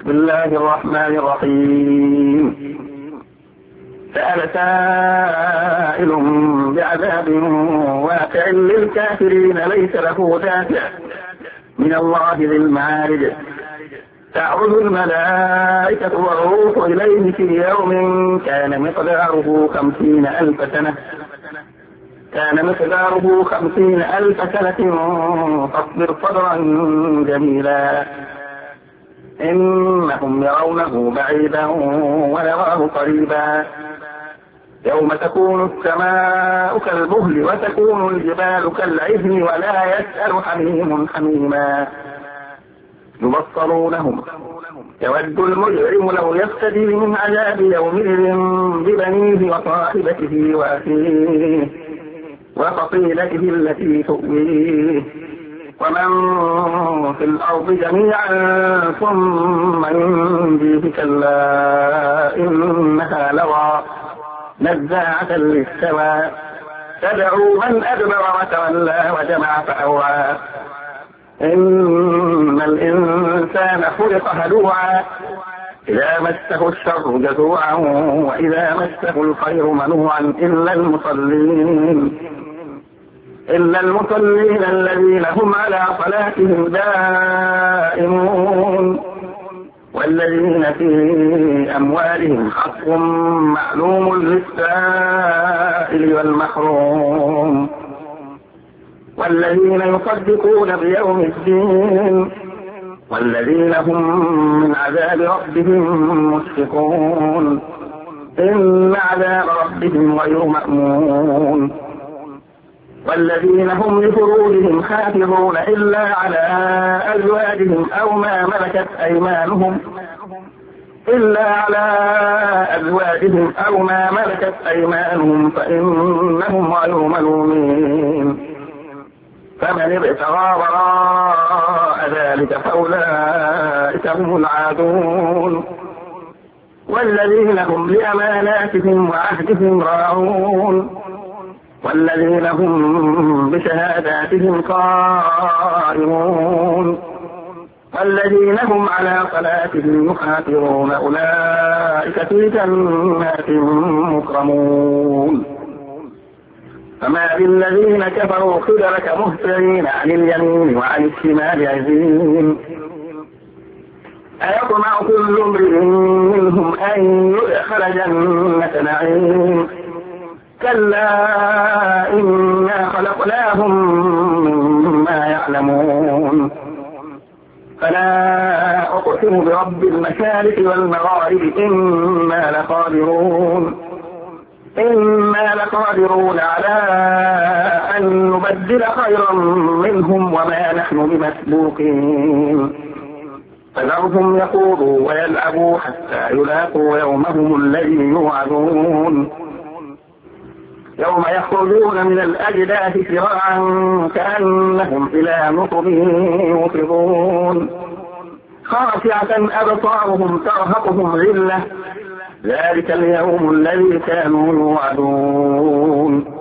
بسم الله الرحمن الرحيم. سأل سائل بعذاب واقع للكافرين ليس له دافع من الله ذي المعارج. تعرض الملائكة والروح إليه في يوم كان مقداره 50,000 سنة فاصبر صبرا جميلا إنهم يرونه بعيدا ونراه قريبا. يوم تكون السماء كالمهل وتكون الجبال كالعهن ولا يسأل حميم حميما يبصرونهم يود المجرم لو يفتدي من عذاب يومئذ ببنيه وصاحبته وأخيه وفصيلته التي تؤويه ومن في الأرض جميعا ثم ينجيه كلا إنها لظى نزاعة للشوى تدعو من أدبر وتولى وجمع فأوعى إن الإنسان خلق هلوعا إذا مسه الشر جزوعا وإذا مسه الخير منوعا إلا المصلين الذين هم على صلاتهم دائمون والذين في أموالهم حق معلوم للسائل والمحروم والذين يصدقون بيوم الدين والذين هم من عذاب ربهم مشفقون إن عذاب ربهم غير مأمون والذين هم لفروجهم حافظون إلا على أزواجهم أو ما ملكت أيمانهم فإنهم غير ملومين فمن ابتغى وراء ذلك فأولئك هم العادون والذين هم لأماناتهم وعهدهم راعون والذين هم بشهاداتهم قائمون والذين هم على صلاتهم يحافظون أولئك في جنات مكرمون فما للذين كفروا قبلك مهطعين عن اليمين وعن الشمال عزين أيطمع كل امرئ منهم أن يدخل جنة نعيم كلا إنا خلقناهم مما يعلمون فلا أقسم برب المشارق والمغارب إنا لقادرون على أن نبدل خيرا منهم وما نحن بمسبوقين فذرهم يخوضوا ويلعبوا حتى يلاقوا يومهم الذي يوعدون يوم يخرجون من الأجداث سراعا كأنهم إلى نصب يوفضون خاشعة أبصارهم ترهقهم ذلة ذلك اليوم الذي كانوا يوعدون